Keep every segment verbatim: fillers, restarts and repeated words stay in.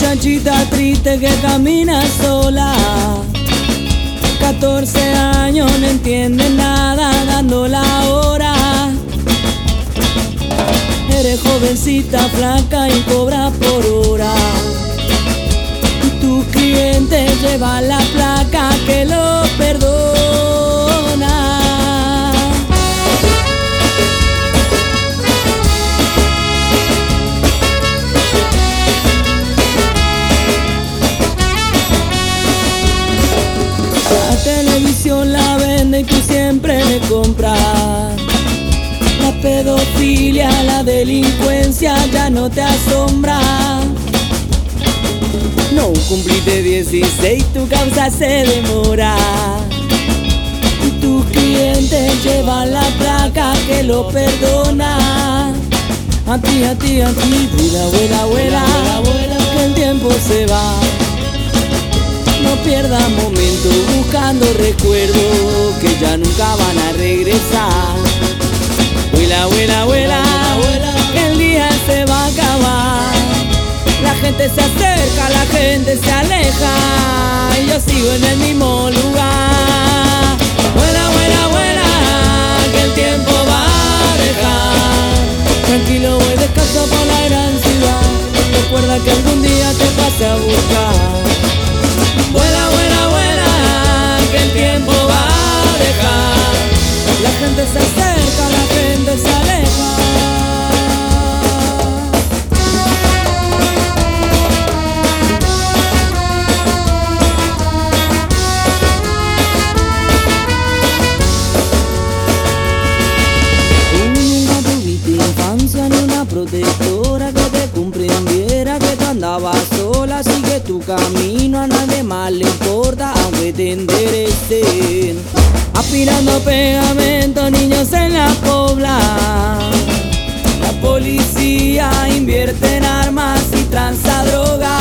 muchachita triste que camina sola. catorce años, no entiende nada, dando la hora. Eres jovencita, flaca y cobra por hora. Tu cliente lleva la placa que lo perdona. La televisión la vende y tú siempre le compras. La pedofilia, la delincuencia ya no te asombra. No cumpliste dieciséis, tu causa se demora. Y tu cliente lleva la placa que lo perdona. A ti, a ti, a ti, vuela, vuela, vuela, que el tiempo se va. No pierdas momento buscando recuerdos que ya nunca van a regresar. Vuela, vuela, vuela, que el día se va a acabar. La gente se acerca, la gente se aleja y yo sigo en el mismo lugar. Vuela, vuela, vuela, que el tiempo va a dejar. Tranquilo, voy descalzo por la gran ciudad. Recuerda que algún día te pase a buscar. Vuela, vuela, vuela, que el tiempo va a dejar. La gente se acerca, la gente se aleja. Protectora que te comprendiera que tú andabas sola, sigue tu camino, a nadie más le importa aunque te enderecen. Aspirando pegamento, niños en la pobla. La policía invierte en armas y tranza droga.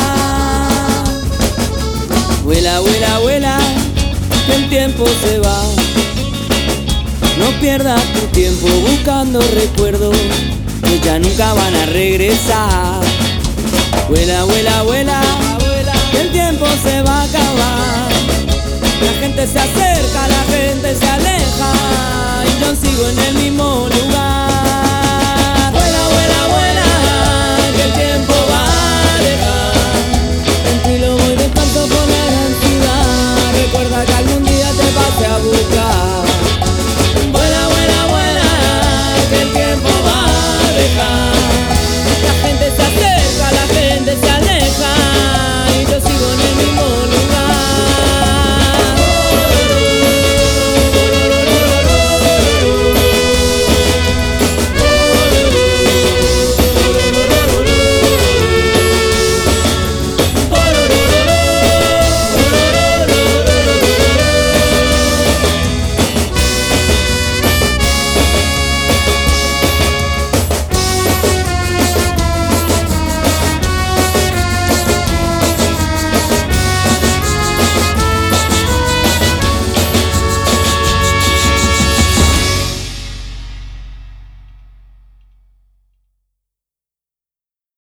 Vuela, vuela, vuela, que el tiempo se va. No pierdas tu tiempo buscando recuerdos que ya nunca van a regresar. Vuela, vuela, vuela,